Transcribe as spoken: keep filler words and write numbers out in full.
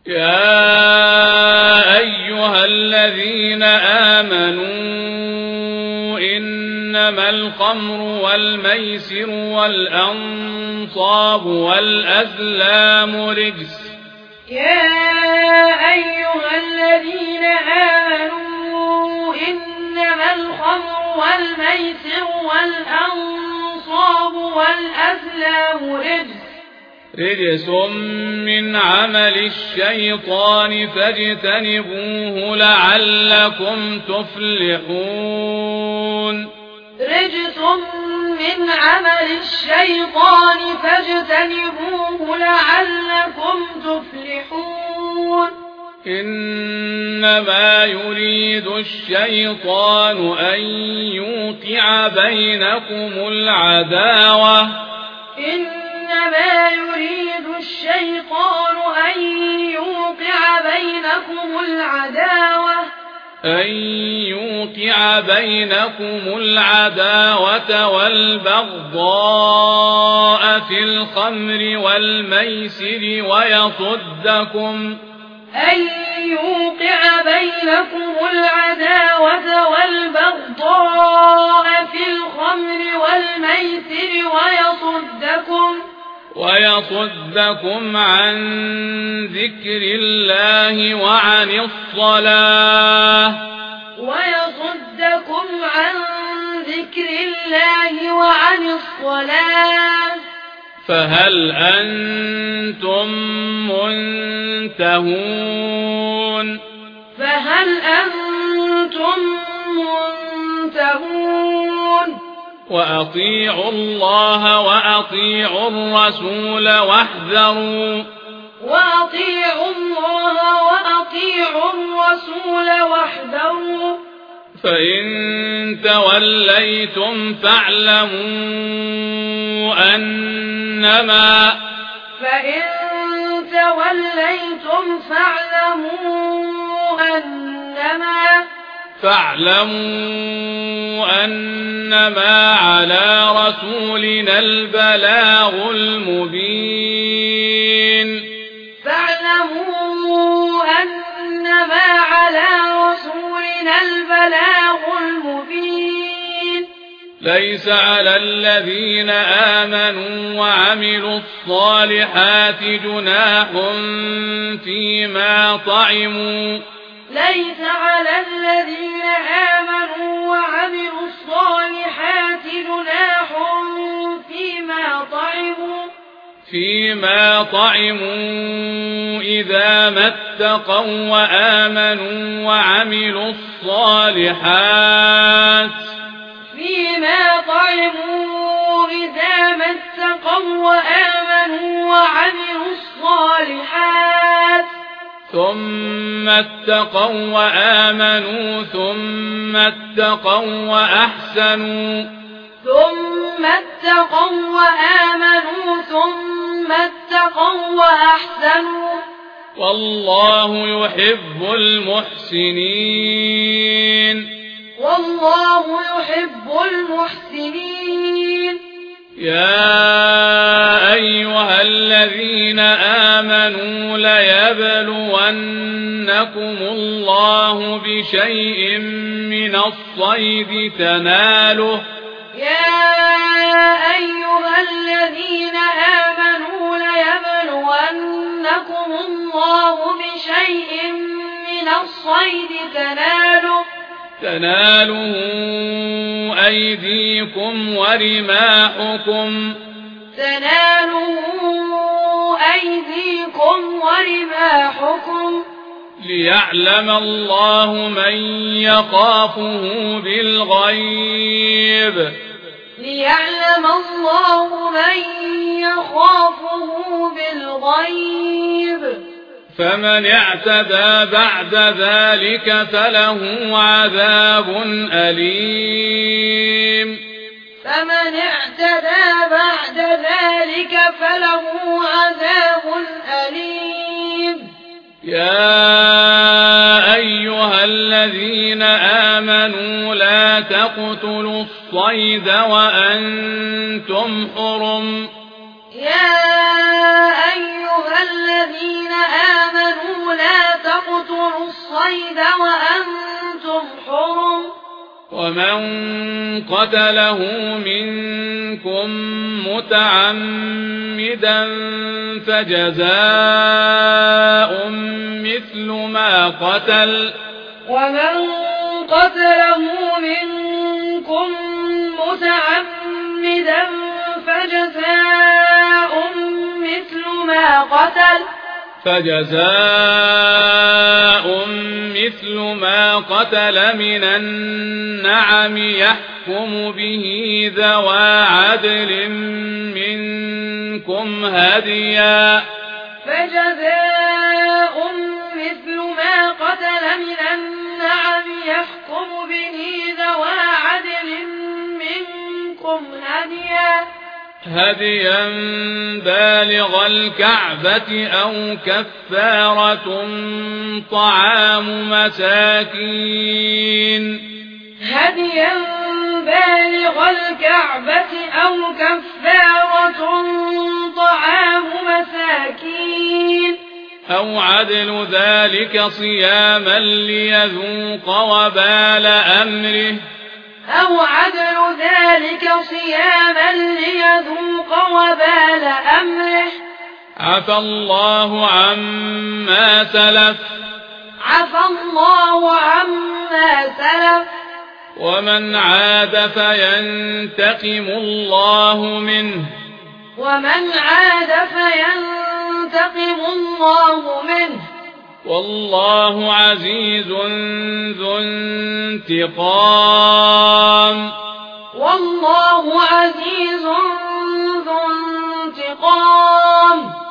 يا أيها الذين آمنوا إنما الخمر والميسر والأنصاب والأزلام رجس. يا أيها الذين آمنوا إنما الخمر والميسر والأنصاب والأزلام رجس رجس من عمل الشيطان فاجتنبوه لعلكم تفلحون. رجس من عمل الشيطان فاجتنبوه لعلكم تفلحون. إنما يريد الشيطان أن يوقع بينكم العداوة إنما يريد الشيطان أن يوقع بينكم العداوة أن يوقع بينكم العداوة والبغضاء في الخمر والميسر ويصدكم أن يوقع بينكم العداوة والبغضاء في الخمر والميسر ويصدكم ويصدكم عن ذكر الله وعن الصلاة ويصدكم عن ذكر الله وعن الصلاة فهل أنتم منتهون فهل أنتم منتهون وأطيعوا الله وأطيعوا الرسول واحذروا وأطيعوا الله وأطيعوا الرسول واحذروا فإن توليتم فاعلموا أنما فإن توليتم فاعلموا أنما فاعلموا أنما على رسولنا البلاغ المبين فاعلموا أنما على رسولنا البلاغ المبين ليس على الذين آمنوا وعملوا الصالحات جناح فيما طعموا ليس على الذين آمنوا وعملوا الصالحات جناح فيما طعموا فيما طعموا إذا ما اتقوا وآمنوا وعملوا الصالحات فيما طعموا إذا ما اتقوا وآمنوا وعملوا الصالحات ثم اتقوا وآمنوا ثم اتقوا وأحسنوا ثم اتقوا وآمنوا ثم اتقوا وأحسنوا والله يحب المحسنين والله يحب المحسنين يا أيها الذين آمنوا ليبلونكم الله بشيء من الصيد تناله يا أيها الذين آمنوا ليبلونكم الله بشيء من الصيد تناله تناله أيديكم ورماحكم تناله أيديكم ورماحكم ليعلم الله من يخافه بالغيب ليعلم الله من يخافه بالغيب فمن اعتدى بعد ذلك فله عذاب أليم فمن اعتدى بعد ذلك فله عذاب أليم يا أيها الذين آمنوا لا تقتلوا الصيد وأنتم حرم يا أيها الذين آمنوا الصيد وأنتم حرم ومن قتله منكم متعمدا فجزاء مثل ما قتل ومن قتله منكم متعمدا فجزاء مثل ما قتل فجزاء مثل ما قتل من النعم يحكم به ذوى عدل منكم هديا فجزاء مثل ما قتل من النعم يحكم به ذوى عدل منكم هديا هديا بالغ الكعبة أو كفارة طعام مساكين هديا بالغ الكعبة أو كفارة طعام مساكين أو عدل ذلك صياما ليذوق وبال أمره أو عدل ذلك صياما ليذوق وبال أمره عفى الله عما سلف عفى الله عما سلف ومن عاد فينتقم الله منه ومن عاد فينتقم الله منه والله عزيز ذو انتقام والله عزيز ذو انتقام